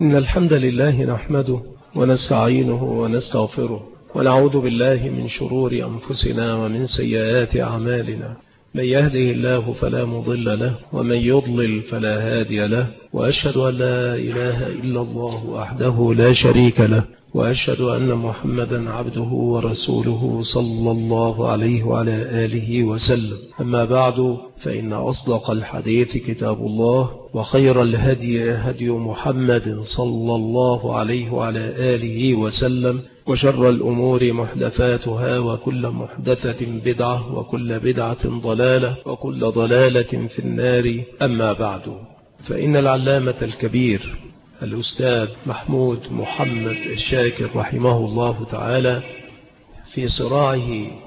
إن الحمد لله نحمده ونستعينه ونستغفره ونعوذ بالله من شرور أنفسنا ومن سيئات أعمالنا. من يهده الله فلا مضل له ومن يضلل فلا هادي له، وأشهد أن لا إله إلا الله وحده لا شريك له، وأشهد أن محمدا عبده ورسوله صلى الله عليه وعلى آله وسلم. أما بعد، فإن أصدق الحديث كتاب الله، وخير الهدي هدي محمد صلى الله عليه وعلى آله وسلم، وشر الأمور محدثاتها، وكل محدثة بدعة، وكل بدعة ضلالة، وكل ضلالة في النار. أما بعد، فإن العلامة الكبير الأستاذ محمود محمد الشاكر رحمه الله تعالى في صراعه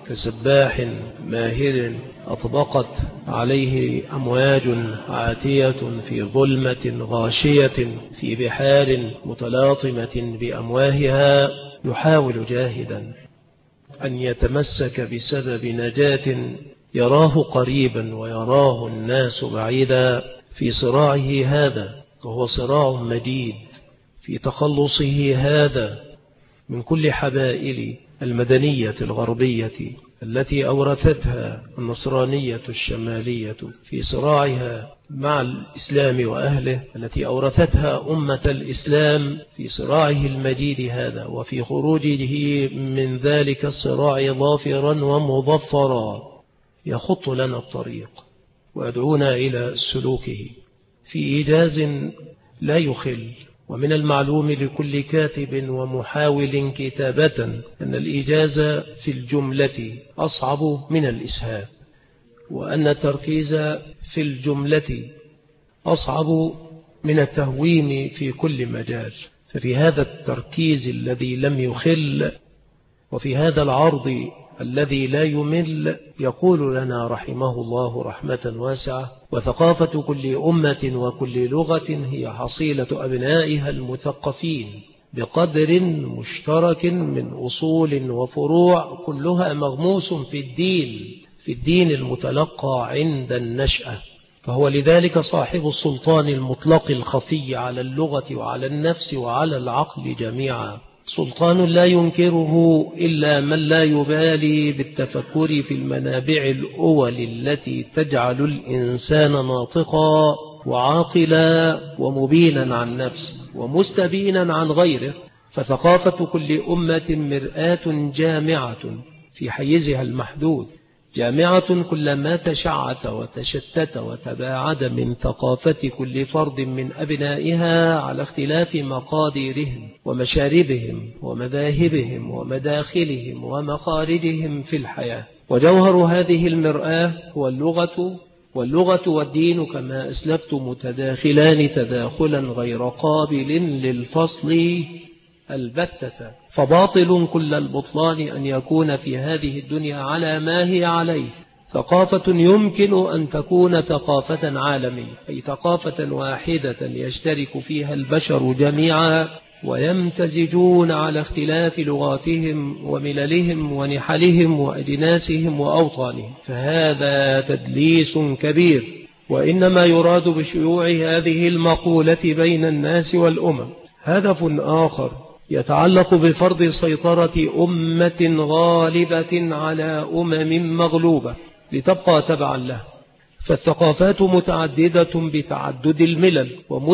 كسباح ماهر أطبقت عليه أمواج عاتية في ظلمة غاشية في بحار متلاطمة بأمواهها، يحاول جاهدا أن يتمسك بسبب نجاة يراه قريبا ويراه الناس بعيدا في صراعه هذا، وهو صراع مجيد في تخلصه هذا من كل حبائل المدنية الغربية التي أورثتها النصرانية الشمالية، في صراعها مع الإسلام وأهله التي أورثتها أمة الإسلام في صراعه المجيد هذا، وفي خروجه من ذلك الصراع ظافرا ومظفرا يخط لنا الطريق ويدعونا إلى سلوكه في إيجاز لا يخل. ومن المعلوم لكل كاتب ومحاول كتابة أن الإيجاز في الجملة أصعب من الإسهاب، وأن التركيز في الجملة أصعب من التهوين في كل مجال. ففي هذا التركيز الذي لم يخل، وفي هذا العرض الذي لا يمل، يقول لنا رحمه الله رحمة واسعة: وثقافة كل أمة وكل لغة هي حصيلة أبنائها المثقفين بقدر مشترك من أصول وفروع، كلها مغموس في الدين المتلقى عند النشأة. فهو لذلك صاحب السلطان المطلق الخفي على اللغة وعلى النفس وعلى العقل جميعا، سلطان لا ينكره إلا من لا يبالي بالتفكر في المنابع الأول التي تجعل الإنسان ناطقا وعاقلا ومبينا عن نفسه ومستبينا عن غيره. فثقافة كل أمة مرآة جامعة في حيزها المحدود، جامعة كلما تشعث وتشتت وتباعد من ثقافة كل فرد من أبنائها على اختلاف مقاديرهم ومشاربهم ومذاهبهم ومداخلهم ومخارجهم في الحياة. وجوهر هذه المرآة هو واللغة والدين كما أسلفت متداخلان تداخلا غير قابل للفصل البتة. فباطل كل البطلان أن يكون في هذه الدنيا على ما هي عليه ثقافة يمكن أن تكون ثقافة عالمية، أي ثقافة واحدة يشترك فيها البشر جميعا ويمتزجون على اختلاف لغاتهم ومللهم ونحلهم وأجناسهم وأوطانهم. فهذا تدليس كبير، وإنما يراد بشيوع هذه المقولة بين الناس والأمم هدف آخر يتعلق بفرض سيطرة أمة غالبة على أمم مغلوبة لتبقى تبعا له. فالثقافات متعددة بتعدد الملل،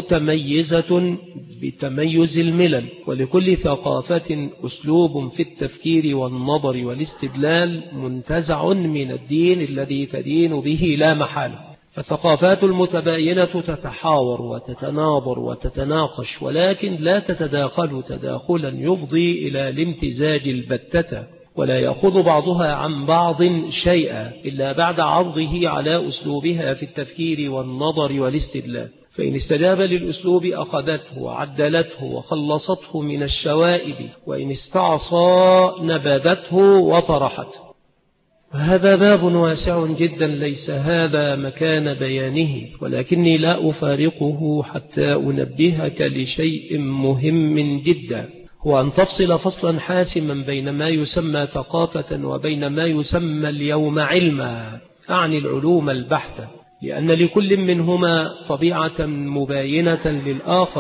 ومتميزة بتميز الملل، ولكل ثقافة أسلوب في التفكير والنظر والاستدلال منتزع من الدين الذي تدين به لا محالة. فالثقافات المتباينة تتحاور وتتناظر وتتناقش، ولكن لا تتداخل تداخلا يفضي إلى الامتزاج البتة، ولا يأخذ بعضها عن بعض شيئا إلا بعد عرضه على أسلوبها في التفكير والنظر والاستدلال. فإن استجاب للأسلوب أخذته وعدلته وخلصته من الشوائب، وإن استعصى نبذته وطرحته. وهذا باب واسع جدا، ليس هذا مكان بيانه، ولكني لا أفارقه حتى أنبهك لشيء مهم جدا، هو أن تفصل فصلا حاسما بين ما يسمى ثقافة وبين ما يسمى اليوم علما، أعني العلوم البحتة، لأن لكل منهما طبيعة مباينة للآخر.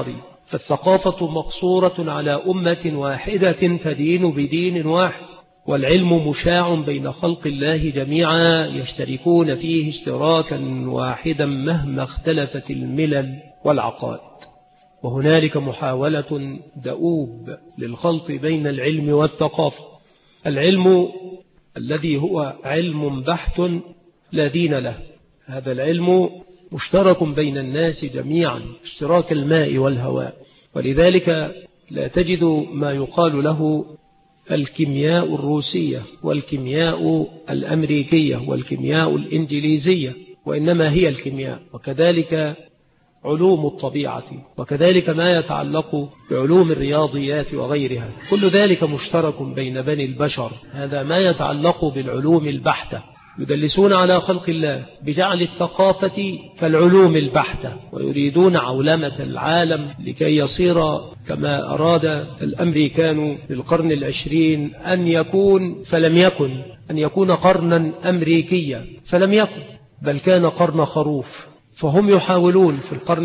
فالثقافة مقصورة على أمة واحدة تدين بدين واحد، والعلم مشاع بين خلق الله جميعا يشتركون فيه اشتراكا واحدا مهما اختلفت الملل والعقائد. وهنالك محاولة دؤوب للخلط بين العلم والثقافة. العلم الذي هو علم بحت لا دين له، هذا العلم مشترك بين الناس جميعا اشتراك الماء والهواء، ولذلك لا تجد ما يقال له الكيمياء الروسية والكيمياء الأمريكية والكيمياء الإنجليزية، وإنما هي الكيمياء. وكذلك علوم الطبيعة، وكذلك ما يتعلق بعلوم الرياضيات وغيرها، كل ذلك مشترك بين بني البشر. هذا ما يتعلق بالعلوم البحتة. يدلسون على خلق الله بجعل الثقافة كالعلوم البحتة، ويريدون عولمة العالم لكي يصير كما أراد الأمريكان في القرن العشرين أن يكون، فلم يكن، أن يكون قرنا أمريكيا فلم يكن، بل كان قرن خروف. فهم يحاولون في القرن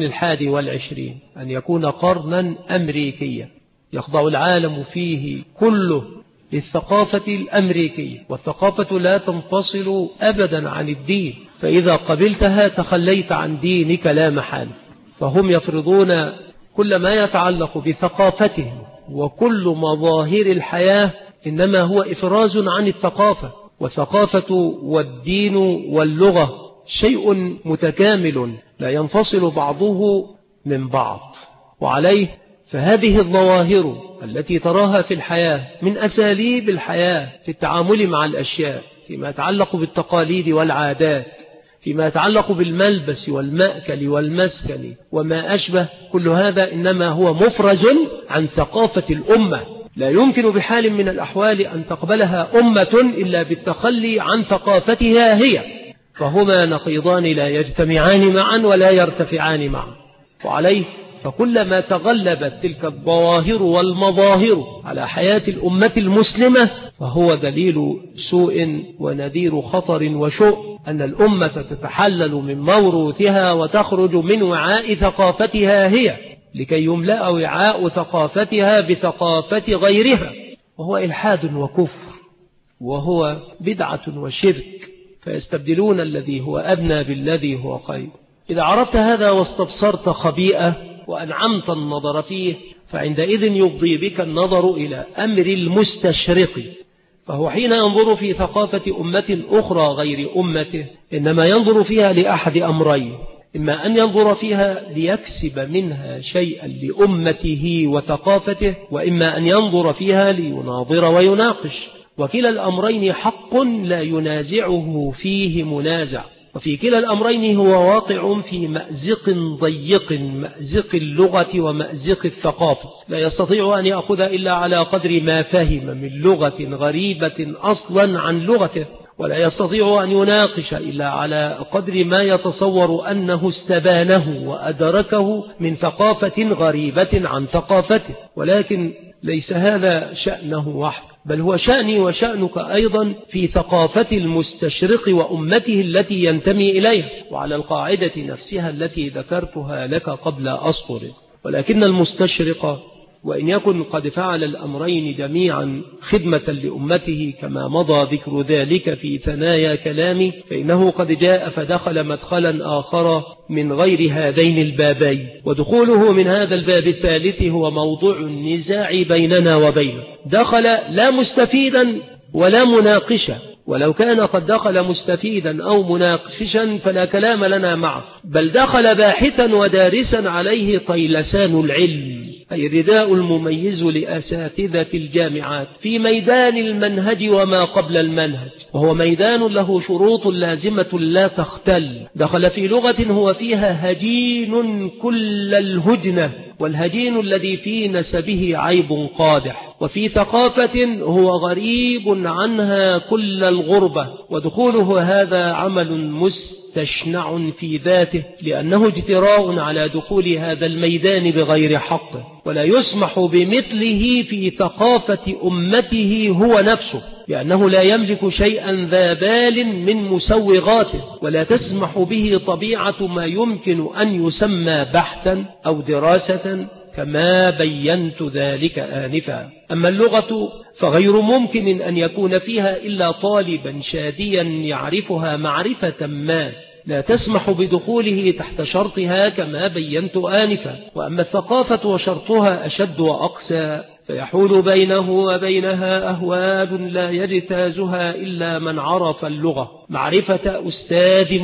21 أن يكون قرنا أمريكيا يخضع العالم فيه كله للثقافة الأمريكية، والثقافة لا تنفصل أبدا عن الدين، فإذا قبلتها تخليت عن دينك لا محال. فهم يفرضون كل ما يتعلق بثقافتهم، وكل مظاهر الحياة إنما هو إفراز عن الثقافة. والثقافة والدين واللغة شيء متكامل لا ينفصل بعضه من بعض. وعليه فهذه الظواهر التي تراها في الحياة من أساليب الحياة في التعامل مع الأشياء، فيما يتعلق بالتقاليد والعادات، فيما يتعلق بالملبس والمأكل والمسكن وما أشبه، كل هذا إنما هو مفرز عن ثقافة الأمة. لا يمكن بحال من الأحوال أن تقبلها أمة إلا بالتخلي عن ثقافتها هي، فهما نقيضان لا يجتمعان معا ولا يرتفعان معا. وعليه فكلما تغلبت تلك الظواهر والمظاهر على حياة الأمة المسلمة فهو دليل سوء ونذير خطر وشؤم، أن الأمة تتحلل من موروثها وتخرج من وعاء ثقافتها هي لكي يملأ وعاء ثقافتها بثقافة غيرها، وهو إلحاد وكفر، وهو بدعة وشرك، فيستبدلون الذي هو أدنى بالذي هو خير. إذا عرفت هذا واستبصرت خبيئة وأنعمت النظر فيه، فعندئذ يفضي بك النظر إلى أمر المستشرق، فهو حين ينظر في ثقافة أمة أخرى غير أمته إنما ينظر فيها لأحد أمرين: إما أن ينظر فيها ليكسب منها شيئا لأمته وثقافته، وإما أن ينظر فيها ليناظر ويناقش، وكلا الأمرين حق لا ينازعه فيه منازع، وفي كلا الأمرين هو واقع في مأزق ضيق، مأزق اللغة ومأزق الثقافة، لا يستطيع أن يأخذ إلا على قدر ما فهم من لغة غريبة أصلا عن لغته، ولا يستطيع أن يناقش إلا على قدر ما يتصور أنه استبانه وأدركه من ثقافة غريبة عن ثقافته. ولكن ليس هذا شأنه وحده، بل هو شأني وشأنك أيضا في ثقافة المستشرق وأمته التي ينتمي إليها، وعلى القاعدة نفسها التي ذكرتها لك قبل أسطر. ولكن المستشرق وإن يكن قد فعل الأمرين جميعا خدمة لأمته كما مضى ذكر ذلك في ثنايا كلامي، فإنه قد جاء فدخل مدخلا آخر من غير هذين البابين، ودخوله من هذا الباب الثالث هو موضوع النزاع بيننا وبينه. دخل لا مستفيدا ولا مناقشا، ولو كان قد دخل مستفيدا أو مناقشا فلا كلام لنا معه، بل دخل باحثا ودارسا عليه طيلسان العلم، أي الرداء المميز لأساتذة الجامعات في ميدان المنهج وما قبل المنهج، وهو ميدان له شروط لازمة لا تختل. دخل في لغة هو فيها هجين كل الهجنة، والهجين الذي في نسبه عيب قادح، وفي ثقافة هو غريب عنها كل الغربة. ودخوله هذا عمل مستشنع في ذاته، لأنه اجتراء على دخول هذا الميدان بغير حق، ولا يسمح بمثله في ثقافة أمته هو نفسه، لأنه لا يملك شيئا ذا بال من مسوغاته، ولا تسمح به طبيعة ما يمكن أن يسمى بحثا أو دراسة كما بينت ذلك آنفا. أما اللغة فغير ممكن أن يكون فيها إلا طالبا شاديا يعرفها معرفة ما لا تسمح بدخوله تحت شرطها كما بينت آنفا. وأما الثقافة وشرطها أشد وأقسى، فيحول بينه وبينها أهوال لا يجتازها إلا من عرف اللغة معرفة أستاذ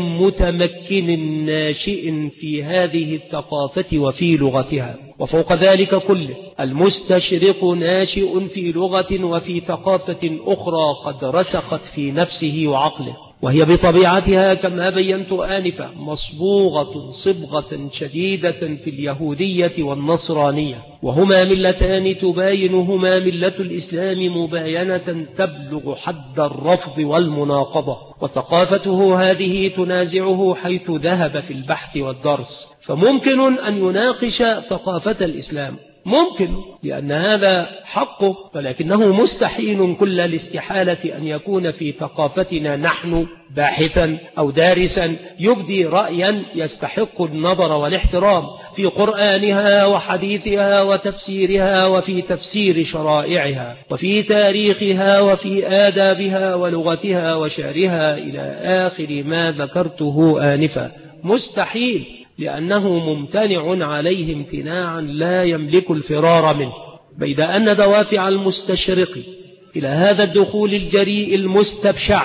متمكن ناشئ في هذه الثقافة وفي لغتها. وفوق ذلك كله المستشرق ناشئ في لغة وفي ثقافة أخرى قد رسخت في نفسه وعقله، وهي بطبيعتها كما بينت آنفا مصبوغة صبغة شديدة في اليهودية والنصرانية، وهما ملتان تباينهما ملة الإسلام مباينة تبلغ حد الرفض والمناقضة، وثقافته هذه تنازعه حيث ذهب في البحث والدرس. فممكن أن يناقش ثقافة الإسلام، ممكن، لأن هذا حقه، ولكنه مستحيل كل الاستحالة أن يكون في ثقافتنا نحن باحثا أو دارسا يبدي رأيا يستحق النظر والاحترام في قرآنها وحديثها وتفسيرها وفي تفسير شرائعها وفي تاريخها وفي آدابها ولغتها وشعرها إلى آخر ما ذكرته آنفا. مستحيل، لأنه ممتنع عليه امتناعا لا يملك الفرار منه. بيد أن دوافع المستشرق إلى هذا الدخول الجريء المستبشع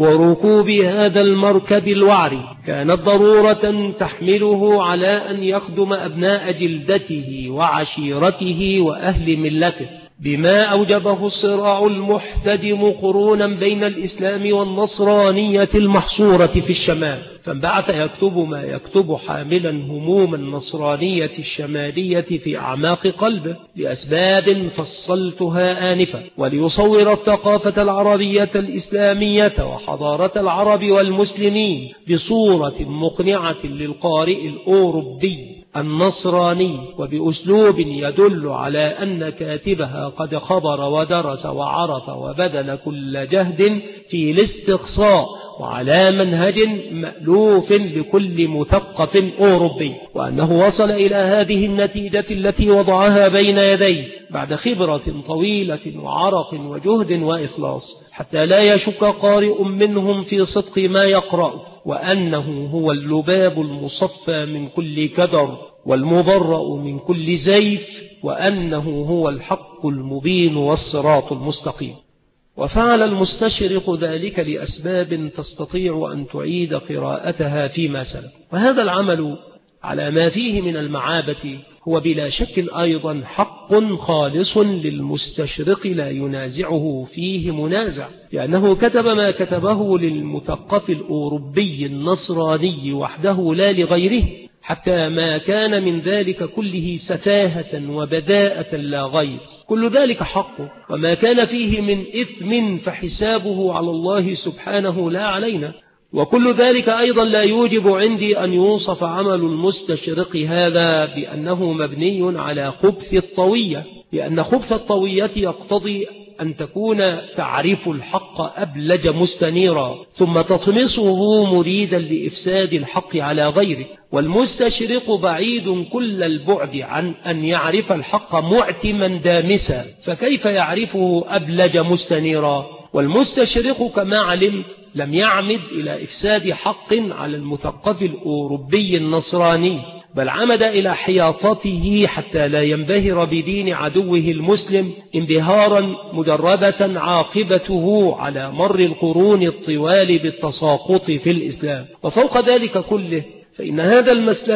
وركوب هذا المركب الوعري كانت ضرورة تحمله على أن يخدم أبناء جلدته وعشيرته وأهل ملته، بما أوجبه الصراع المحتدم قرونا بين الإسلام والنصرانية المحصورة في الشمال. فانبعث يكتب ما يكتب حاملا هموم النصرانية الشمالية في أعماق قلبه لأسباب فصلتها آنفا، وليصور الثقافة العربية الإسلامية وحضارة العرب والمسلمين بصورة مقنعة للقارئ الأوروبي النصراني وبأسلوب يدل على أن كاتبها قد خبر ودرس وعرف وبذل كل جهد في الاستقصاء وعلى منهج مألوف لكل مثقف أوروبي، وأنه وصل إلى هذه النتيجة التي وضعها بين يديه بعد خبرة طويلة وعرق وجهد وإخلاص، حتى لا يشك قارئ منهم في صدق ما يقرأ، وأنه هو اللباب المصفى من كل كدر والمبرأ من كل زيف، وأنه هو الحق المبين والصراط المستقيم. وفعل المستشرق ذلك لأسباب تستطيع أن تعيد قراءتها فيما سلف، وهذا العمل على ما فيه من المعابة هو بلا شك أيضا حق خالص للمستشرق لا ينازعه فيه منازع، لأنه كتب ما كتبه للمثقف الأوروبي النصراني وحده لا لغيره، حتى ما كان من ذلك كله سفاهة وبذاءة لا غير. كل ذلك حقه، وما كان فيه من إثم فحسابه على الله سبحانه لا علينا. وكل ذلك أيضا لا يوجب عندي أن يوصف عمل المستشرق هذا بأنه مبني على خبث الطوية، لأن خبث الطوية يقتضي أن تكون تعرف الحق أبلج مستنيرا ثم تطمسه مريدا لإفساد الحق على غيره، والمستشرق بعيد كل البعد عن أن يعرف الحق معتما دامسا، فكيف يعرفه أبلج مستنيرا؟ والمستشرق كما علم لم يعمد إلى إفساد حق على المثقف الأوروبي النصراني، بل عمد إلى حياطته حتى لا ينبهر بدين عدوه المسلم انبهارا مجربة عاقبته على مر القرون الطوال بالتساقط في الإسلام. وفوق ذلك كله فإن هذا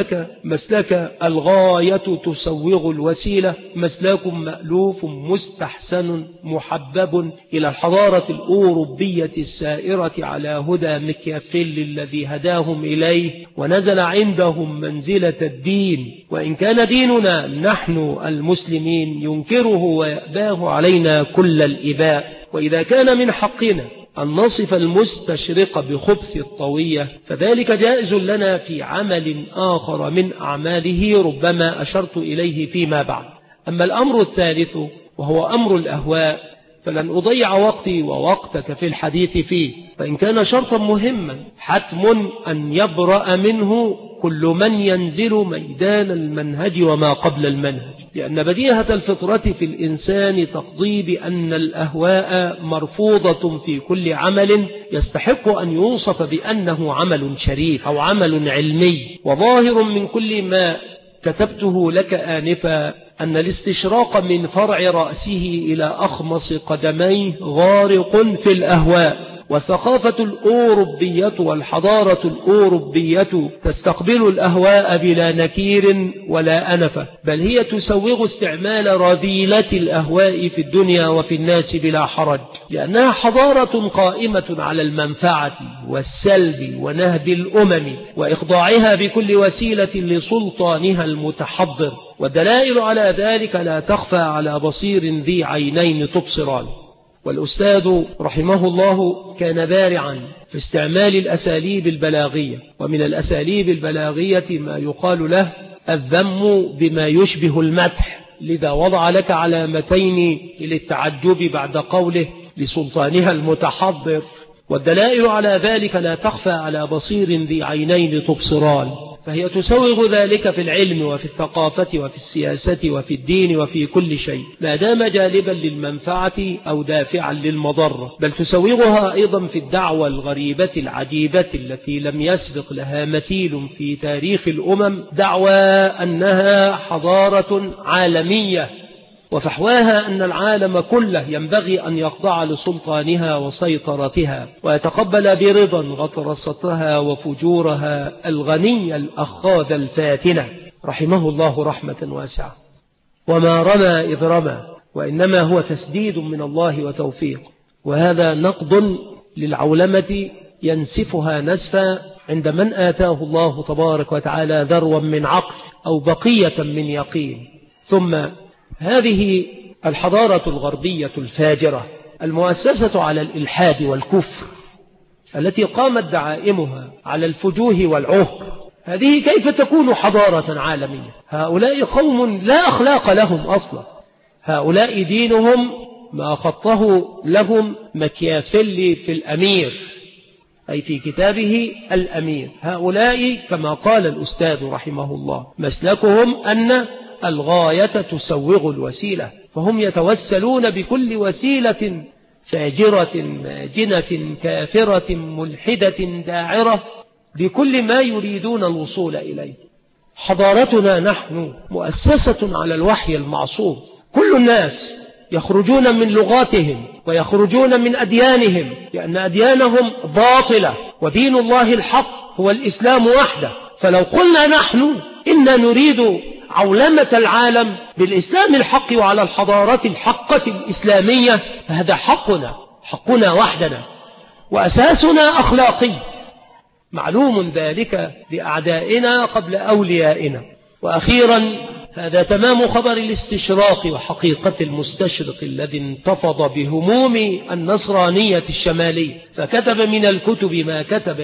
مسلك الغاية تسوغ الوسيلة، مسلك مألوف مستحسن محبب إلى الحضارة الأوروبية السائرة على هدى مكيافيل الذي هداهم إليه ونزل عندهم منزلة الدين، وإن كان ديننا نحن المسلمين ينكره ويأباه علينا كل الإباء. وإذا كان من حقنا أن نصف المستشرق بخبث الطوية فذلك جائز لنا في عمل آخر من أعماله ربما أشرت إليه فيما بعد. أما الأمر الثالث وهو أمر الأهواء فلن أضيع وقتي ووقتك في الحديث فيه، فإن كان شرطا مهما حتم أن يبرأ منه كل من ينزل ميدان المنهج وما قبل المنهج، لأن بديهة الفطرة في الإنسان تقضي بأن الأهواء مرفوضة في كل عمل يستحق أن يوصف بأنه عمل شريف أو عمل علمي. وظاهر من كل ما كتبته لك آنفا أن الاستشراق من فرع رأسه إلى أخمص قدميه غارق في الأهواء، والثقافة الأوروبية والحضارة الأوروبية تستقبل الأهواء بلا نكير ولا أنفة، بل هي تسوغ استعمال رذيلة الأهواء في الدنيا وفي الناس بلا حرج، لأنها حضارة قائمة على المنفعة والسلب ونهب الأمم وإخضاعها بكل وسيلة لسلطانها المتحضر، والدلائل على ذلك لا تخفى على بصير ذي عينين تبصران. والأستاذ رحمه الله كان بارعا في استعمال الأساليب البلاغية، ومن الأساليب البلاغية ما يقال له الذم بما يشبه المدح، لذا وضع لك علامتين للتعجب بعد قوله لسلطانها المتحضر، والدلائل على ذلك لا تخفى على بصير ذي عينين تبصران، فهي تسوغ ذلك في العلم وفي الثقافة وفي السياسة وفي الدين وفي كل شيء ما دام جالبا للمنفعة أو دافعا للمضرة، بل تسوغها أيضا في الدعوة الغريبة العجيبة التي لم يسبق لها مثيل في تاريخ الأمم، دعوى أنها حضارة عالمية، وفحواها أن العالم كله ينبغي أن يخضع لسلطانها وسيطرتها ويتقبل برضا غطرستها وفجورها الغنية الأخاذ الفاتنة، رحمه الله رحمة واسعة. وما رمى إذ رمى، وإنما هو تسديد من الله وتوفيق، وهذا نقد للعولمة ينسفها نسفا عند من آتاه الله تبارك وتعالى ذروا من عقل أو بقية من يقين. ثم هذه الحضارة الغربية الفاجرة المؤسسة على الإلحاد والكفر التي قامت دعائمها على الفجوه والعهر، هذه كيف تكون حضارة عالمية؟ هؤلاء قوم لا أخلاق لهم أصلا، هؤلاء دينهم ما خطه لهم مكيافيلي في الأمير، أي في كتابه الأمير. هؤلاء كما قال الأستاذ رحمه الله مسلكهم أن الغاية تسوغ الوسيلة، فهم يتوسلون بكل وسيلة فاجرة ماجنة كافرة ملحدة داعرة بكل ما يريدون الوصول إليه. حضارتنا نحن مؤسسة على الوحي المعصوم، كل الناس يخرجون من لغاتهم ويخرجون من أديانهم، لأن أديانهم باطلة ودين الله الحق هو الإسلام وحده. فلو قلنا نحن إن نريد عولمة العالم بالإسلام الحق وعلى الحضارة الحقة الإسلامية، فهذا حقنا وحدنا، وأساسنا أخلاقي معلوم ذلك لأعدائنا قبل أوليائنا. وأخيرا هذا تمام خبر الاستشراق وحقيقة المستشرق الذي انتفض بهموم النصرانية الشمالية، فكتب من الكتب ما كتب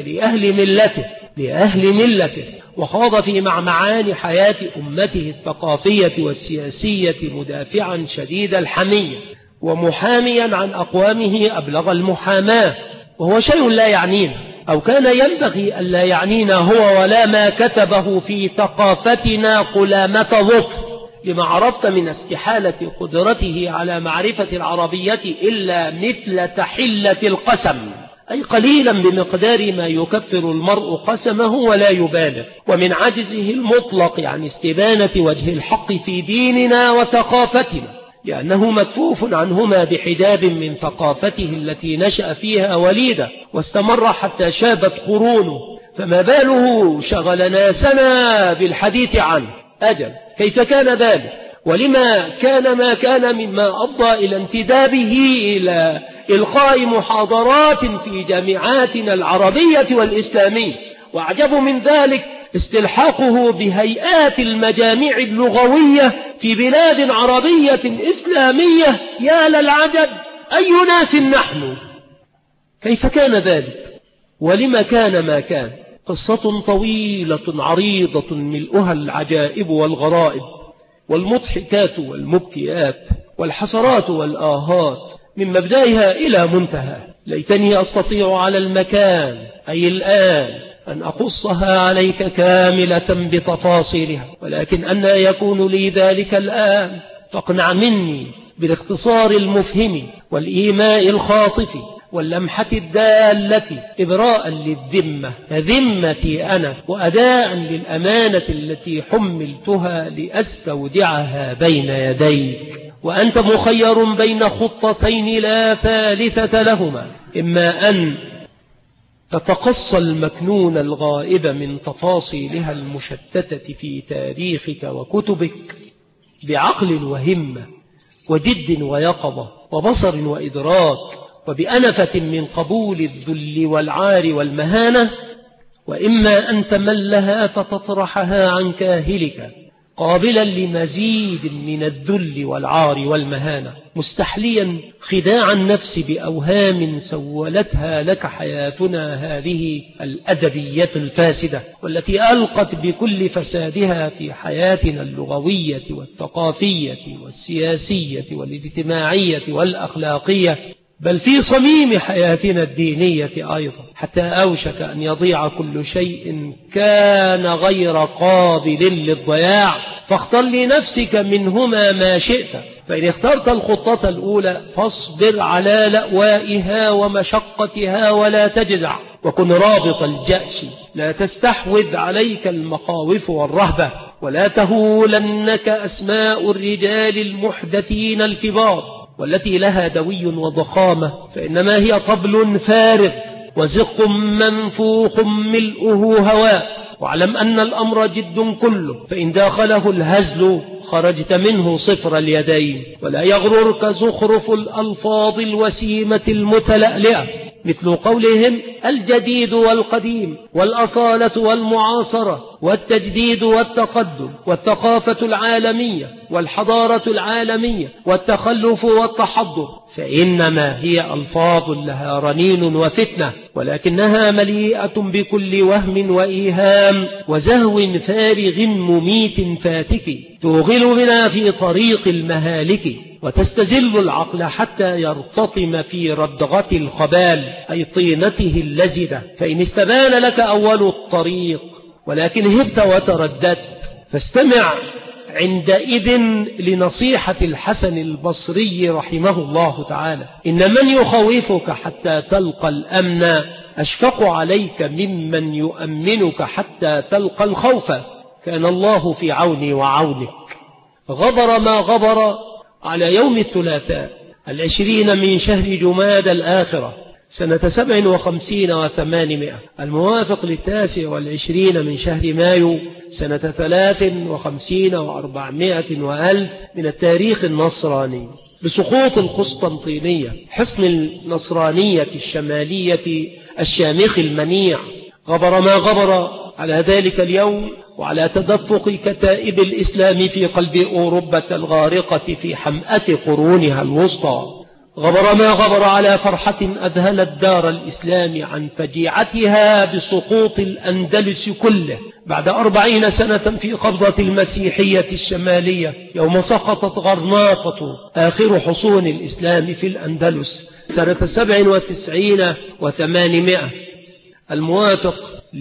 لأهل ملته وخاض في معمعان حياة أمته الثقافية والسياسية مدافعا شديد الحمية ومحاميا عن أقوامه أبلغ المحاماة، وهو شيء لا يعنينا أو كان ينبغي أن لا يعنينا هو ولا ما كتبه في ثقافتنا قلامة ظفر، لما عرفت من استحالة قدرته على معرفة العربية إلا مثل تحلة القسم، أي قليلا بمقدار ما يكفر المرء قسمه ولا يبالغ، ومن عجزه المطلق عن استبانة وجه الحق في ديننا وثقافتنا، لأنه مكفوف عنهما بحجاب من ثقافته التي نشأ فيها وليدا واستمر حتى شابت قرونه، فما باله شغل ناسنا بالحديث عنه. أجل كيف كان ذلك؟ ولما كان ما كان مما أفضى إلى انتدابه إلى إلقاء محاضرات في جامعاتنا العربية والإسلامية، وأعجب من ذلك استلحاقه بهيئات المجامع اللغوية في بلاد عربية إسلامية. يا للعجب، أي ناس نحن؟ كيف كان ذلك؟ ولما كان ما كان؟ قصة طويلة عريضة ملؤها العجائب والغرائب والمضحكات والمبكيات والحسرات والآهات من مبدأها إلى منتهى. ليتني أستطيع على المكان أي الآن أن أقصها عليك كاملة بتفاصيلها، ولكن أن يكون لي ذلك الآن. فاقنع مني بالاختصار المفهم والإيماء الخاطف واللمحة الدالة إبراء للذمة ذمتي أنا، وأداء للأمانة التي حملتها لأستودعها بين يديك. وأنت مخير بين خطتين لا ثالثة لهما، إما أن تتقصى المكنون الغائب من تفاصيلها المشتتة في تاريخك وكتبك بعقل وهمة وجد ويقظة وبصر وإدراك وبأنفة من قبول الذل والعار والمهانة، وإما أن تملها فتطرحها عن كاهلك قابلا لمزيد من الذل والعار والمهانة، مستحليا خداع النفس بأوهام سولتها لك حياتنا هذه الأدبية الفاسدة، والتي ألقت بكل فسادها في حياتنا اللغوية والثقافية والسياسية والاجتماعية والأخلاقية، بل في صميم حياتنا الدينية أيضا، حتى أوشك أن يضيع كل شيء كان غير قابل للضياع. فاختر لنفسك منهما ما شئت، فإن اخترت الخطة الأولى فاصبر على لأوائها ومشقتها ولا تجزع، وكن رابط الجأش، لا تستحوذ عليك المخاوف والرهبة، ولا تهولنك أسماء الرجال المحدثين الكبار والتي لها دوي وضخامة، فإنما هي طبل فارغ وزق منفوخ ملؤه هواء. واعلم أن الأمر جد كله، فإن داخله الهزل خرجت منه صفر اليدين. ولا يغررك زخرف الألفاظ الوسيمة المتلألئة، مثل قولهم الجديد والقديم والأصالة والمعاصرة والتجديد والتقدم والثقافة العالمية والحضارة العالمية والتخلف والتحضر، فإنما هي ألفاظ لها رنين وفتنة، ولكنها مليئة بكل وهم وإيهام وزهو فارغ مميت فاتك، توغل بنا في طريق المهالك وتستزل العقل حتى يرتطم في ردغة الخبال أي طينته اللزدة. فإن استبان لك أول الطريق ولكن هبت وترددت، فاستمع عندئذ لنصيحة الحسن البصري رحمه الله تعالى: إن من يخوفك حتى تلقى الأمن أشفق عليك ممن يؤمنك حتى تلقى الخوف. كان الله في عوني وعونك. غبر ما غبر على يوم الثلاثاء 20 من شهر جماد الآخرة سنة 57 و800 الموافق 29 من شهر مايو سنة 53 و400 وألف من التاريخ النصراني، بسقوط القسطنطينية حصن النصرانية الشمالية الشامخ المنيع. غبر ما غبر على ذلك اليوم وعلى تدفق كتائب الإسلام في قلب أوروبا الغارقة في حمأة قرونها الوسطى. غبر ما غبر على فرحة أذهلت دار الإسلام عن فجيعتها بسقوط الأندلس كله بعد 40 سنة في قبضة المسيحية الشمالية، يوم سقطت غرناطة آخر حصون الإسلام في الأندلس سنة 97 و800 الموافق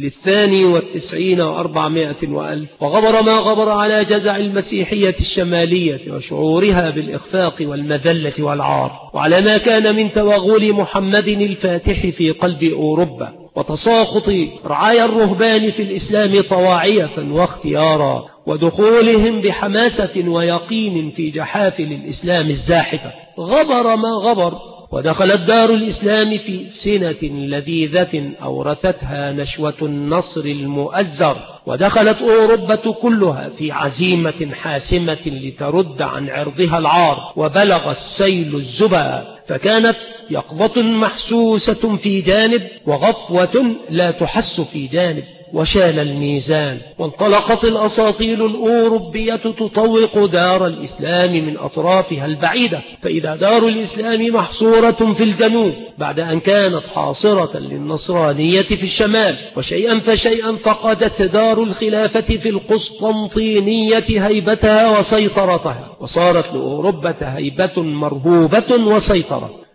92 و400 وألف. وغبر ما غبر على جزع المسيحية الشمالية وشعورها بالإخفاق والمذلة والعار، وعلى ما كان من توغل محمد الفاتح في قلب أوروبا وتساقط رعايا الرهبان في الإسلام طواعية واختيارا، ودخولهم بحماسة ويقين في جحافل الإسلام الزاحفة. غبر ما غبر ودخلت دار الإسلام في سنة لذيذة أورثتها نشوة النصر المؤزر، ودخلت أوروبا كلها في عزيمة حاسمة لترد عن عرضها العار، وبلغ السيل الزبا، فكانت يقظة محسوسة في جانب وغفوة لا تحس في جانب، وشال الميزان، وانطلقت الأساطيل الأوروبية تطوق دار الإسلام من أطرافها البعيدة، فإذا دار الإسلام محصورة في الجنوب بعد أن كانت حاصرة للنصرانية في الشمال، وشيئا فشيئا فقدت دار الخلافة في القسطنطينية هيبتها وسيطرتها، وصارت لأوروبا هيبة مرهوبة وسيطرة.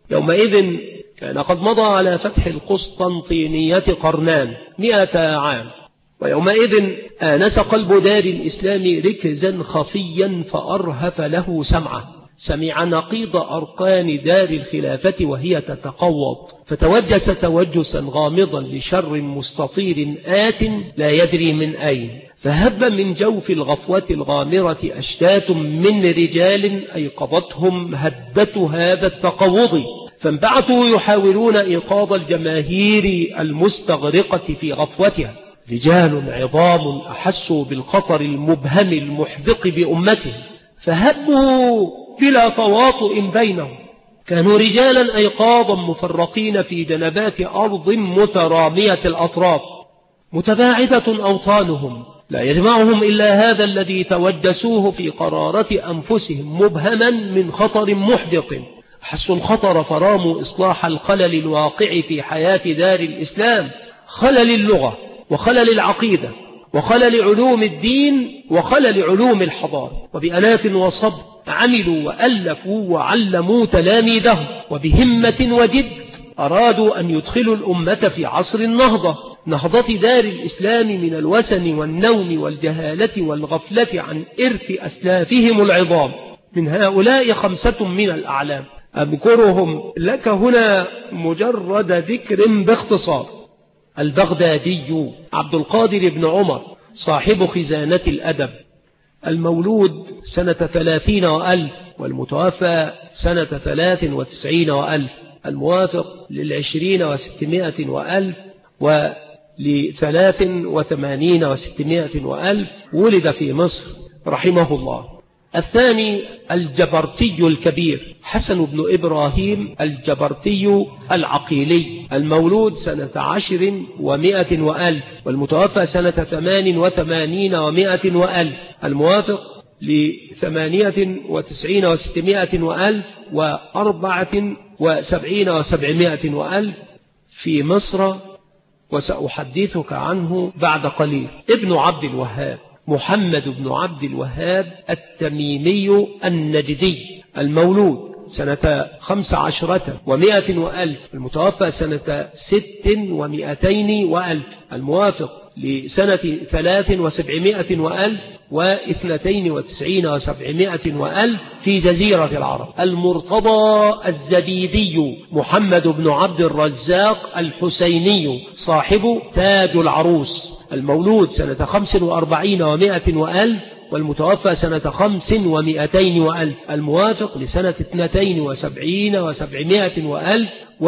يومئذ كان قد مضى على فتح القسطنطينية قرنان 100 عام، ويومئذ آنس قلب دار الإسلام ركزا خفيا فأرهف له سمعه، سمع نقيض أركان دار الخلافة وهي تتقوض، فتوجس توجسا غامضا لشر مستطير آت لا يدري من أين، فهب من جوف الغفوة الغامرة أشتات من رجال أيقظتهم هدة هذا التقوض، فانبعثوا يحاولون إيقاظ الجماهير المستغرقة في غفوتها، رجال عظام أحسوا بالخطر المبهم المحدق بأمته، فهبوا بلا تواطؤ بينهم، كانوا رجالا أيقاظا مفرقين في جنبات أرض مترامية الأطراف، متباعدة أوطانهم، لا يجمعهم إلا هذا الذي توجسوه في قرارة أنفسهم مبهما من خطر محدق، حسوا الخطر فراموا إصلاح الخلل الواقع في حياة دار الإسلام، خلل اللغة وخلل العقيدة وخلل علوم الدين وخلل علوم الحضارة، وبأنات وصبر عملوا وألفوا وعلموا تلاميذهم، وبهمة وجد أرادوا أن يدخلوا الأمة في عصر النهضة، نهضة دار الإسلام من الوسن والنوم والجهالة والغفلة عن إرث أسلافهم العظام. من هؤلاء 5 من الأعلام أذكرهم لك هنا مجرد ذكر باختصار: البغدادي عبد القادر بن عمر صاحب خزانة الأدب، المولود سنة 30 وألف والمتوفى سنة 93 وألف، الموافق ل20 و600 وألف ول83 و600 وألف، ولد في مصر رحمه الله. الثاني الجبرتي الكبير حسن بن إبراهيم الجبرتي العقيلي، المولود سنة 10 و100 وألف والمتوفى سنة 88 و100 وألف، الموافق ل98 و600 وألف و74 و700 وألف في مصر، وسأحدثك عنه بعد قليل. ابن عبد الوهاب محمد بن عبد الوهاب التميمي النجدي، المولود سنة 15 و100 وألف، المتوفى سنة 6 و200 وألف، الموافق لسنة 73 وألف و92 و700 وألف في جزيرة العرب. المرتضى الزبيدي محمد بن عبد الرزاق الحسيني صاحب تاج العروس، المولود سنة 45 و100 وألف والمتوفى سنة 5 و200 وألف، الموافق لسنة 72 و700 وألف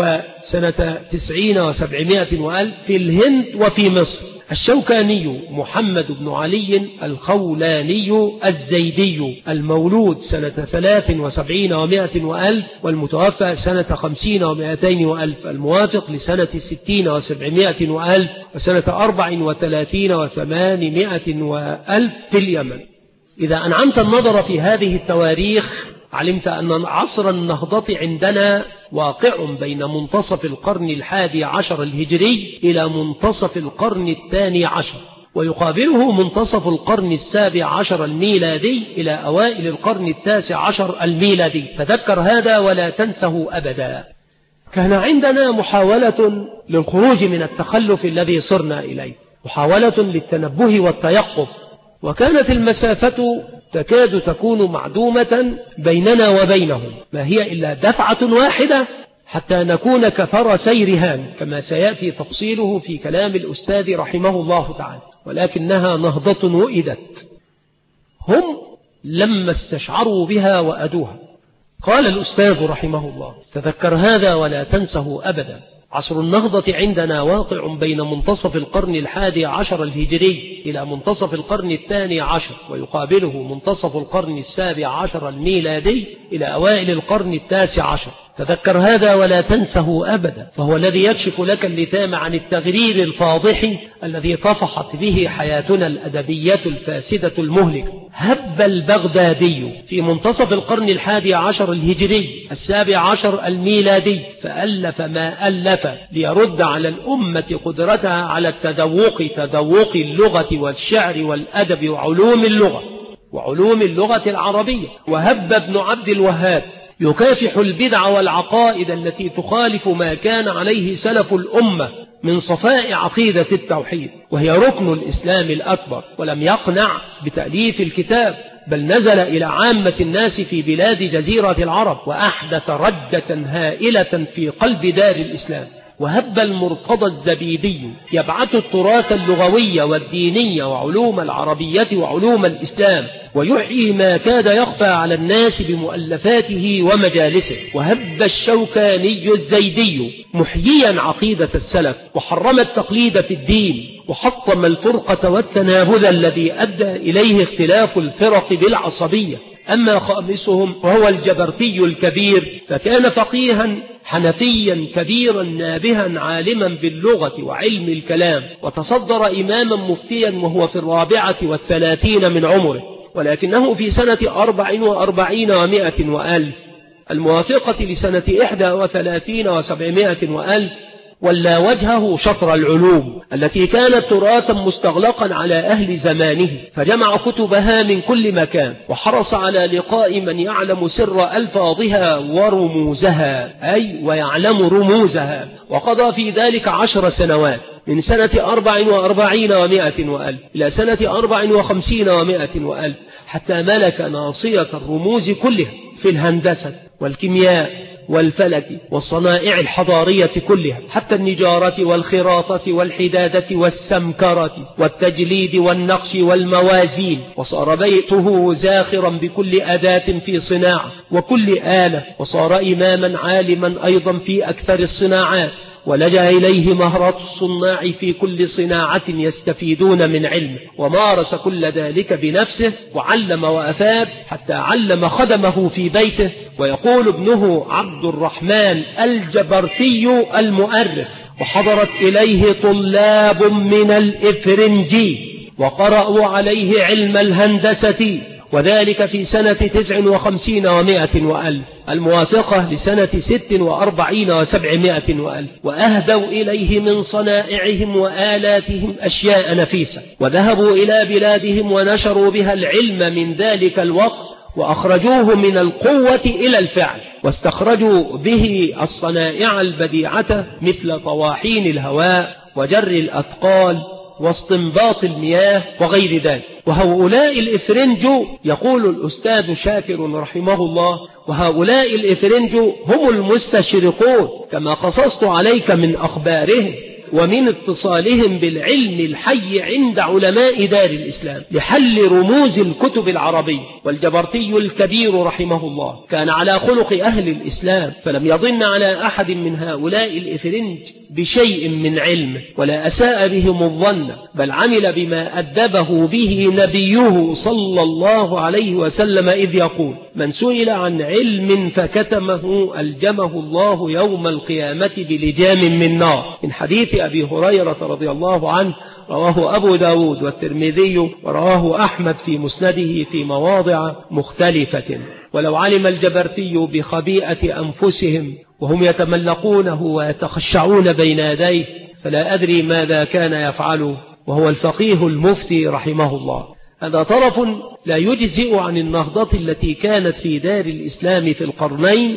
وسنة 90 و700 وألف في الهند وفي مصر. الشوكاني محمد بن علي الخولاني الزيدي، المولود سنة 73 و100 وألف والمتوفى سنة 50 و200 وألف، الموافق لسنة 60 و700 وألف وسنة 34 و800 وألف في اليمن. إذا أنعمت النظر في هذه التواريخ علمت أن عصر النهضة عندنا واقع بين منتصف القرن 11 الهجري إلى منتصف القرن 12، ويقابله منتصف القرن 17 الميلادي إلى أوائل القرن 19 الميلادي، تذكر هذا ولا تنسه أبدا. كان عندنا محاولة للخروج من التخلف الذي صرنا إليه، محاولة للتنبه والتيقظ، وكانت المسافة تكاد تكون معدومة بيننا وبينهم، ما هي إلا دفعة واحدة حتى نكون كفرسي رهان، كما سيأتي تفصيله في كلام الأستاذ رحمه الله تعالى، ولكنها نهضة وئدت، هم لما استشعروا بها وأدوها. قال الأستاذ رحمه الله: تذكر هذا ولا تنسه أبدا، عصر النهضة عندنا واقع بين منتصف القرن 11 الهجري إلى منتصف القرن 12، ويقابله منتصف القرن 17 الميلادي إلى أوائل القرن 19. تذكر هذا ولا تنسه أبدا، فهو الذي يكشف لك اللثام عن التغرير الفاضح الذي طفحت به حياتنا الأدبية الفاسدة المهلكة. هب البغدادي في منتصف القرن 11 الهجري 17 الميلادي فألف ما ألف ليرد على الأمة قدرتها على تذوق اللغة والشعر والأدب وعلوم اللغة العربية. وهب ابن عبد الوهاب يكافح البدع والعقائد التي تخالف ما كان عليه سلف الأمة من صفاء عقيدة التوحيد، وهي ركن الإسلام الأكبر. ولم يقنع بتأليف الكتاب، بل نزل إلى عامة الناس في بلاد جزيرة العرب، وأحدث ردة هائلة في قلب دار الإسلام. وهب المرتضى الزبيدي يبعث التراث اللغوي والديني وعلوم العربية وعلوم الإسلام، ويحيي ما كاد يخفى على الناس بمؤلفاته ومجالسه. وهب الشوكاني الزيدي محييا عقيدة السلف، وحرم التقليد في الدين، وحطم الفرقة والتنابذ الذي أدى إليه اختلاف الفرق بالعصبية. أما خامسهم وهو الجبرتي الكبير، فكان فقيها حنفيا كبيرا نابها عالما باللغة وعلم الكلام، وتصدر إماما مفتيا وهو في 34 من عمره، ولكنه في سنة 44 و100 وألف الموافقة لسنة 31 و700 وألف ولا وجهه شطر العلوم التي كانت تراثا مستغلقا على أهل زمانه، فجمع كتبها من كل مكان، وحرص على لقاء من يعلم سر ألفاظها ورموزها، أي ويعلم رموزها، وقضى في ذلك 10 سنوات، من سنة 44 و100 وألف إلى سنة 54 و100 وألف، حتى ملك ناصية الرموز كلها في الهندسة والكيمياء والفلك والصنائع الحضارية كلها، حتى النجارة والخراطة والحدادة والسمكرة والتجليد والنقش والموازين. وصار بيته زاخرا بكل أداة في صناعة وكل آلة، وصار إماما عالما أيضا في أكثر الصناعات، ولجأ إليه مهرات الصناع في كل صناعة يستفيدون من علمه، ومارس كل ذلك بنفسه، وعلم وأفاد حتى علم خدمه في بيته. ويقول ابنه عبد الرحمن الجبرتي المؤرخ: وحضرت إليه طلاب من الإفرنجي وقرأوا عليه علم الهندسة، وذلك في سنة 59 و100 وألف الموافقة لسنة 46 و700 وألف، وأهدوا إليه من صنائعهم وآلاتهم أشياء نفيسة، وذهبوا إلى بلادهم ونشروا بها العلم من ذلك الوقت، وأخرجوه من القوة إلى الفعل، واستخرجوا به الصنائع البديعة مثل طواحين الهواء وجر الأثقال واستنباط المياه وغير ذلك. وهؤلاء الإفرنج، يقول الأستاذ شاكر رحمه الله، وهؤلاء الإفرنج هم المستشرقون، كما قصصت عليك من أخبارهم ومن اتصالهم بالعلم الحي عند علماء دار الإسلام لحل رموز الكتب العربية. والجبرتي الكبير رحمه الله كان على خلق أهل الإسلام، فلم يظن على أحد من هؤلاء الإفرنج بشيء من علمه، ولا أساء بهم الظن، بل عمل بما أدبه به نبيه صلى الله عليه وسلم، إذ يقول: من سئل عن علم فكتمه ألجمه الله يوم القيامة بلجام من نار، من حديث أبي هريرة رضي الله عنه، رواه أبو داود والترمذي، ورواه أحمد في مسنده في مواضع مختلفة. ولو علم الجبرتي بخبيئة أنفسهم وهم يتملقونه ويتخشعون بين يديه، فلا أدري ماذا كان يفعل وهو الفقيه المفتي رحمه الله. هذا طرف لا يجزئ عن النهضة التي كانت في دار الإسلام في القرنين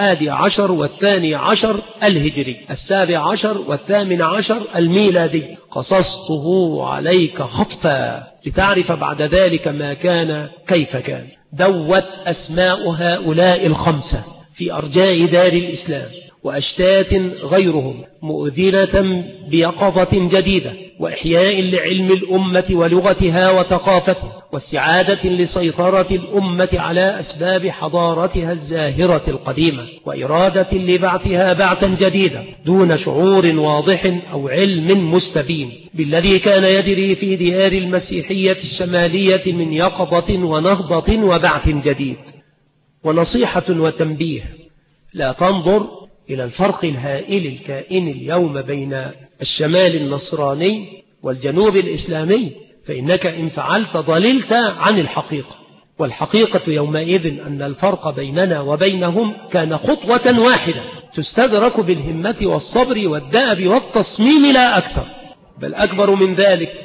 11 و12 الهجري، 17 و18 الميلادي، قصصته عليك خطفا لتعرف بعد ذلك ما كان كيف كان. دوت أسماء هؤلاء الخمسة في أرجاء دار الإسلام وأشتات غيرهم، مؤذنة بيقظة جديدة وإحياء لعلم الأمة ولغتها وثقافتها، واستعادة لسيطرة الأمة على أسباب حضارتها الزاهرة القديمة، وإرادة لبعثها بعثا جديدا دون شعور واضح أو علم مستبين بالذي كان يجري في ديار المسيحية الشمالية من يقظة ونهضة وبعث جديد. ونصيحة وتنبيه: لا تنظر إلى الفرق الهائل الكائن اليوم بين الشمال النصراني والجنوب الإسلامي، فإنك إن فعلت ضللت عن الحقيقة. والحقيقة يومئذ أن الفرق بيننا وبينهم كان خطوة واحدة تستدرك بالهمة والصبر والدأب والتصميم لا أكثر، بل أكبر من ذلك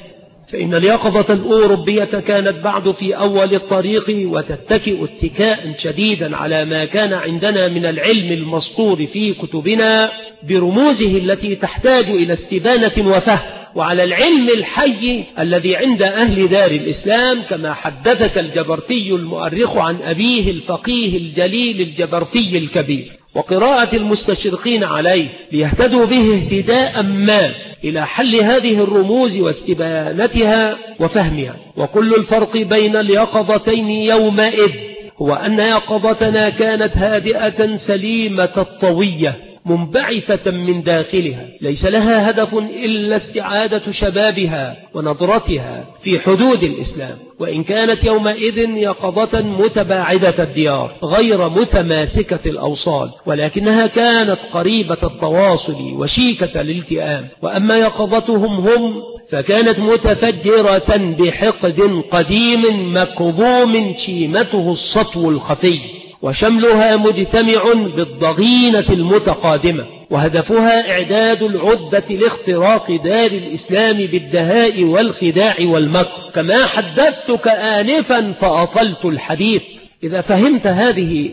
فإن اليقظة الأوروبية كانت بعد في أول الطريق وتتكئ اتكاء شديدا على ما كان عندنا من العلم المسطور في كتبنا برموزه التي تحتاج إلى استبانة وفهم، وعلى العلم الحي الذي عند أهل دار الإسلام، كما حدثك الجبرتي المؤرخ عن أبيه الفقيه الجليل الجبرتي الكبير، وقراءة المستشرقين عليه ليهتدوا به اهتداء ما إلى حل هذه الرموز واستبانتها وفهمها. وكل الفرق بين اليقظتين يومئذ هو أن يقظتنا كانت هادئة سليمة الطوية منبعثة من داخلها، ليس لها هدف إلا استعادة شبابها ونظرتها في حدود الإسلام، وإن كانت يومئذ يقظة متباعدة الديار غير متماسكة الأوصال، ولكنها كانت قريبة التواصل وشيكة الالتئام. وأما يقظتهم هم فكانت متفجرة بحقد قديم مكظوم شيمته السطو الخفي، وشملها مجتمع بالضغينة المتقادمة، وهدفها إعداد العدة لاختراق دار الإسلام بالدهاء والخداع والمكر، كما حدثتك آنفا فأطلت الحديث. إذا فهمت هذه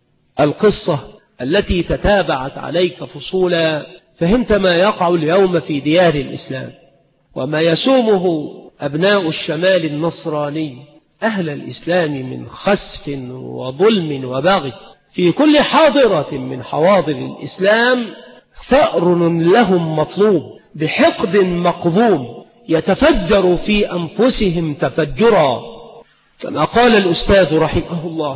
القصة التي تتابعت عليك فصولا، فهمت ما يقع اليوم في ديار الإسلام وما يسومه أبناء الشمال النصراني أهل الإسلام من خسف وظلم وبغي. في كل حاضرة من حواضر الإسلام ثأر لهم مطلوب بحقد مقذوم يتفجر في أنفسهم تفجرا، كما قال الأستاذ رحمه الله: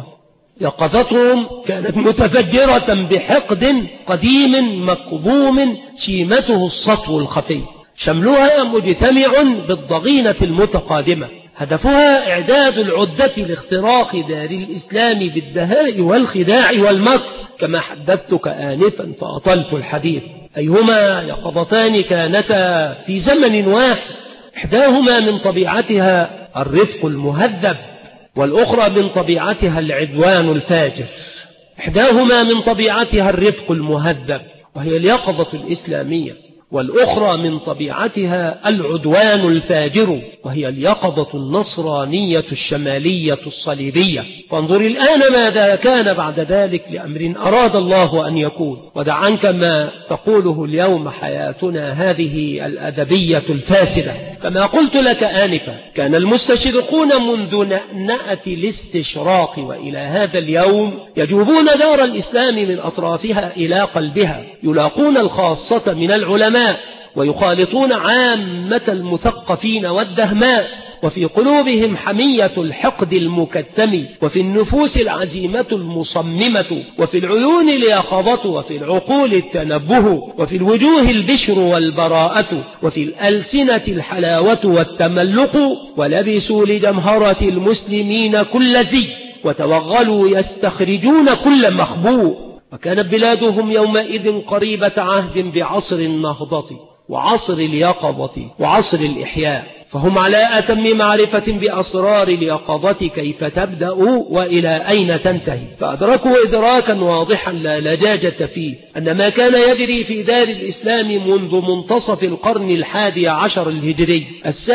يقظتهم كانت متفجرة بحقد قديم مقذوم شيمته السطو الخفي، شملها مجتمع بالضغينة المتقادمة، هدفها إعداد العدة لاختراق دار الإسلام بالدهاء والخداع والمكر، كما حدثتك آنفا فأطلت الحديث. أيهما يقظتان كانتا في زمن واحد، إحداهما من طبيعتها الرفق المهذب، والأخرى من طبيعتها العدوان الفاجر. إحداهما من طبيعتها الرفق المهذب وهي اليقظة الإسلامية، والأخرى من طبيعتها العدوان الفاجر وهي اليقظة النصرانية الشمالية الصليبية. فانظر الآن ماذا كان بعد ذلك لأمر أراد الله أن يكون، ودع عنك ما تقوله اليوم حياتنا هذه الأدبية الفاسدة. كما قلت لك آنفا، كان المستشرقون منذ نأنأة الاستشراق وإلى هذا اليوم يجوبون دار الإسلام من أطرافها إلى قلبها، يلاقون الخاصة من العلماء ويخالطون عامة المثقفين والدهماء، وفي قلوبهم حمية الحقد المكتم، وفي النفوس العزيمة المصممة، وفي العيون اليقظة، وفي العقول التنبه، وفي الوجوه البشر والبراءة، وفي الألسنة الحلاوة والتملق، ولبسوا لجمهرة المسلمين كل زي، وتوغلوا يستخرجون كل مخبوء. وكانت بلادهم يومئذ قريبة عهد بعصر النهضة وعصر اليقظة وعصر الإحياء، فهم على أتم معرفة بأسرار اليقظة كيف تبدأ وإلى أين تنتهي، فأدركوا إدراكا واضحا لا لجاجة فيه أن ما كان يجري في دار الإسلام منذ منتصف القرن 11 الهجري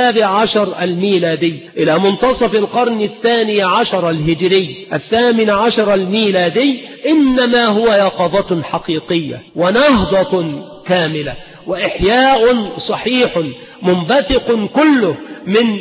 17 الميلادي إلى منتصف القرن 12 الهجري 18 الميلادي إنما هو يقظة حقيقية ونهضة كاملة وإحياء صحيح منبثق كله من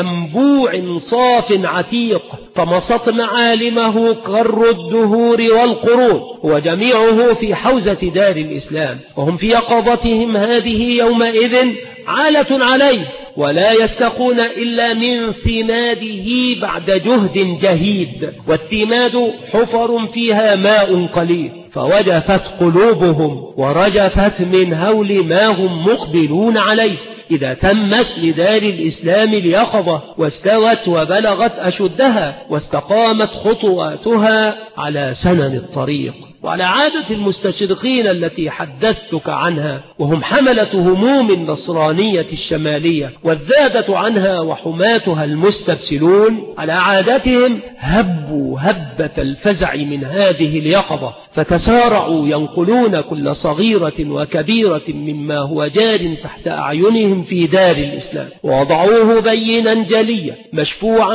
ينبوع صاف عتيق طمست معالمه كر الدهور والقرون، وجميعه في حوزة دار الإسلام، وهم في يقظتهم هذه يومئذ عالة عليه، ولا يستقون إلا من ثماده بعد جهد جهيد، والثماد حفر فيها ماء قليل، فوجفت قلوبهم ورجفت من هول ما هم مقبلون عليه. إذا تمت لدار الإسلام اليقظة واستوت وبلغت أشدها واستقامت خطواتها على سنن الطريق، وعلى عادة المستشرقين التي حدثتك عنها، وهم حملة هموم النصرانية الشمالية والذادة عنها وحماتها المستبسلون، على عادتهم هبوا هبة الفزع من هذه اليقظة، فتسارعوا ينقلون كل صغيرة وكبيرة مما هو جار تحت أعينهم في دار الإسلام، ووضعوه بينا جليا مشفوعا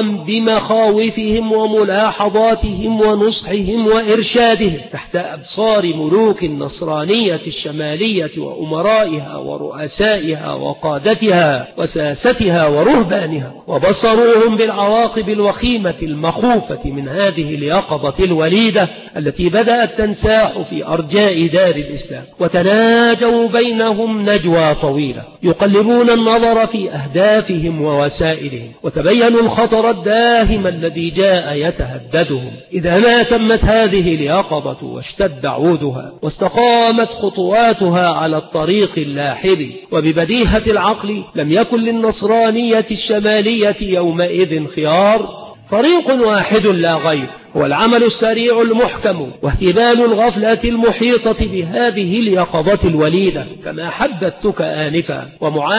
بمخاوفهم وملاحظاتهم ونصحهم وإرشادهم تحت أبصار ملوك النصرانية الشمالية وأمرائها ورؤسائها وقادتها وساستها ورهبانها، وبصروهم بالعواقب الوخيمة المخوفة من هذه اليقظة الوليدة التي بدأت تنساح في أرجاء دار الإسلام، وتناجوا بينهم نجوى طويلة يقلبون النظر في أهدافهم ووسائلهم، وتبينوا الخطر الداهم الذي جاء يتهددهم إذا ما تمت هذه اليقظة واشتد عودها واستقامت خطواتها على الطريق اللاحب. وببديهة العقل لم يكن للنصرانية الشمالية يومئذ خيار، طريق واحد لا غير، هو العمل السريع المحكم واهتبال الغفلة المحيطة بهذه اليقظة الوليدة كما حدثتك آنفا،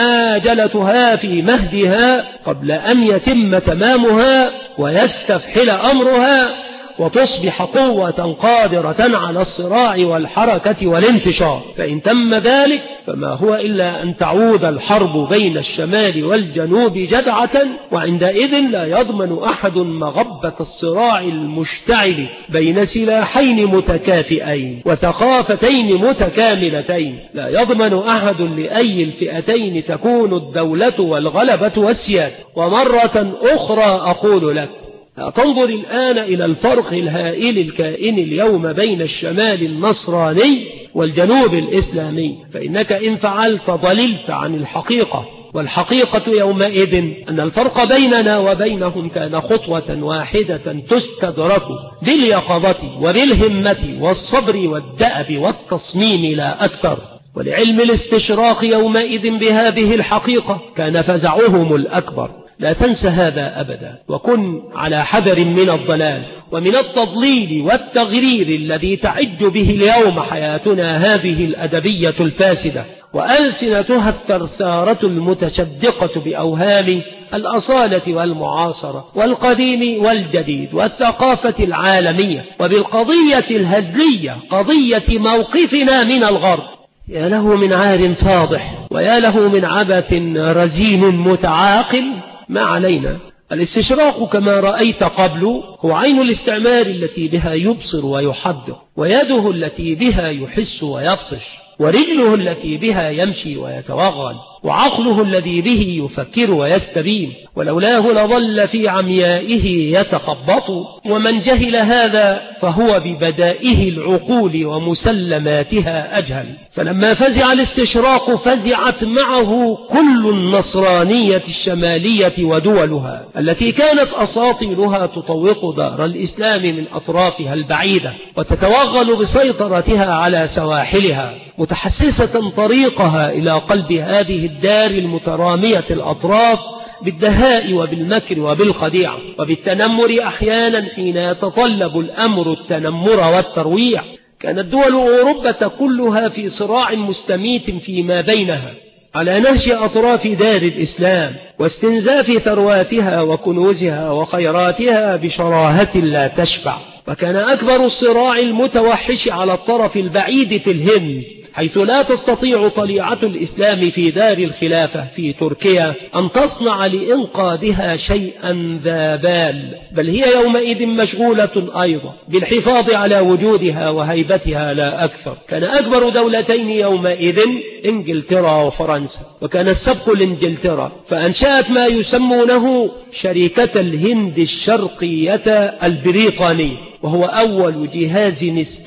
ومعاجلتها في مهدها قبل أن يتم تمامها ويستفحل أمرها وتصبح قوة قادرة على الصراع والحركة والانتشار. فإن تم ذلك فما هو إلا أن تعود الحرب بين الشمال والجنوب جدعة، وعندئذ لا يضمن أحد مغبة الصراع المشتعل بين سلاحين متكافئين وثقافتين متكاملتين، لا يضمن أحد لأي الفئتين تكون الدولة والغلبة والسيادة. ومرة أخرى أقول لك، تنظر الآن إلى الفرق الهائل الكائن اليوم بين الشمال النصراني والجنوب الإسلامي، فإنك إن فعلت ضللت عن الحقيقة، والحقيقة يومئذ أن الفرق بيننا وبينهم كان خطوة واحدة تستدرك باليقظة وبالهمة والصبر والدأب والتصميم لا أكثر. ولعلم الاستشراق يومئذ بهذه الحقيقة كان فزعهم الأكبر. لا تنس هذا أبدا، وكن على حذر من الضلال ومن التضليل والتغرير الذي تعج به اليوم حياتنا هذه الأدبية الفاسدة، وألسنتها الثرثارة المتشدقة بأوهام الأصالة والمعاصرة والقديم والجديد والثقافة العالمية، وبالقضية الهزلية قضية موقفنا من الغرب. يا له من عار فاضح، ويا له من عبث رزين متعاقل. ما علينا. الاستشراق كما رأيت قبل هو عين الاستعمار التي بها يبصر ويحدق، ويده التي بها يحس ويبطش، ورجله التي بها يمشي ويتوغل، وعقله الذي به يفكر ويستبين، ولولاه لظل في عميائه يتخبط. ومن جهل هذا فهو ببدائه العقول ومسلماتها أجهل. فلما فزع الاستشراق فزعت معه كل النصرانية الشمالية ودولها التي كانت أساطيلها تطوق دار الإسلام من أطرافها البعيدة وتتوغل بسيطرتها على سواحلها، متحسسة طريقها إلى قلب هذه الدار المترامية الأطراف بالدهاء وبالمكر وبالخديعة وبالتنمر أحيانا حين يتطلب الأمر التنمر والترويع. كانت دول أوروبا كلها في صراع مستميت فيما بينها على نهش أطراف دار الإسلام واستنزاف ثرواتها وكنوزها وخيراتها بشراهة لا تشبع. وكان أكبر الصراع المتوحش على الطرف البعيد في الهند، حيث لا تستطيع طليعة الإسلام في دار الخلافة في تركيا أن تصنع لإنقاذها شيئا ذا بال، بل هي يومئذ مشغولة أيضا بالحفاظ على وجودها وهيبتها لا أكثر. كان أكبر دولتين يومئذ إنجلترا وفرنسا، وكان السبق لإنجلترا فأنشأت ما يسمونه شركة الهند الشرقية البريطانية، وهو أول جهاز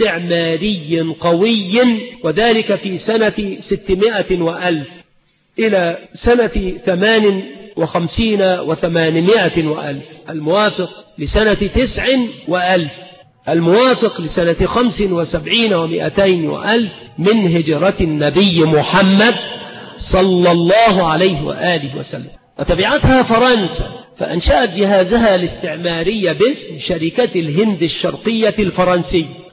استعماري قوي، وذلك في سنة 600 وألف إلى سنة 58 و800 وألف، الموافق لسنة 9 وألف، الموافق لسنة 75 و200 وألف من هجرة النبي محمد صلى الله عليه وآله وسلم. وتبعتها فرنسا فأنشأت جهازها الاستعماري باسم شركة الهند الشرقية الفرنسي،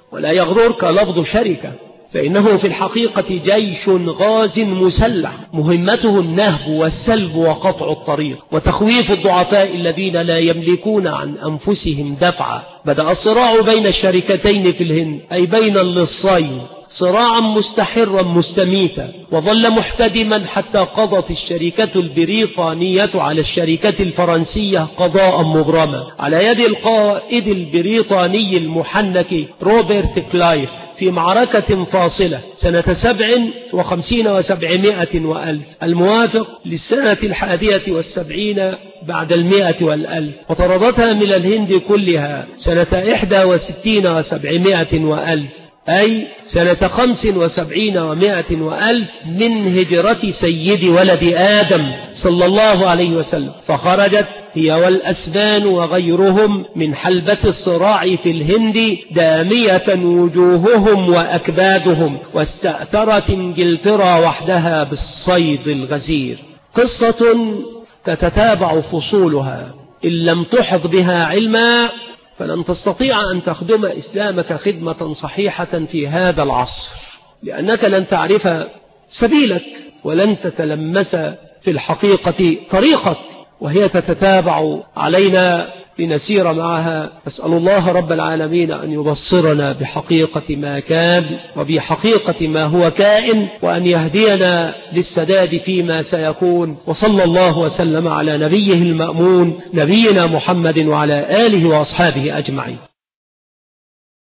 ولا يغررك لفظ شركة، فإنه في الحقيقة جيش غاز مسلح مهمته النهب والسلب وقطع الطريق وتخويف الضعفاء الذين لا يملكون عن أنفسهم دفعا. بدأ الصراع بين الشركتين في الهند، أي بين اللصين، صراعا مستحرا مستميتا، وظل محتدما حتى قضت الشركة البريطانية على الشركة الفرنسية قضاء مبرما على يد القائد البريطاني المحنك روبرت كلايف في معركة فاصلة سنة 57 و700 وألف الموافق للسنة 71 بعد 100 والألف، وطردتها من الهند كلها سنة 61 و700 وألف، أي سنة 75 و100 وألف من هجرة سيد ولد آدم صلى الله عليه وسلم. فخرجت هي والأسبان وغيرهم من حلبة الصراع في الهند دامية وجوههم وأكبادهم، واستأثرت إنجلترا وحدها بالصيد الغزير. قصة تتتابع فصولها، إن لم تحط بها علما فلن تستطيع أن تخدم إسلامك خدمة صحيحة في هذا العصر، لأنك لن تعرف سبيلك ولن تتلمس في الحقيقة طريقك، وهي تتتابع علينا لنسير معها. أسأل الله رب العالمين أن يبصرنا بحقيقة ما كان وبحقيقة ما هو كائن، وأن يهدينا للسداد فيما سيكون. وصلى الله وسلم على نبيه المأمون نبينا محمد وعلى آله وأصحابه أجمعين.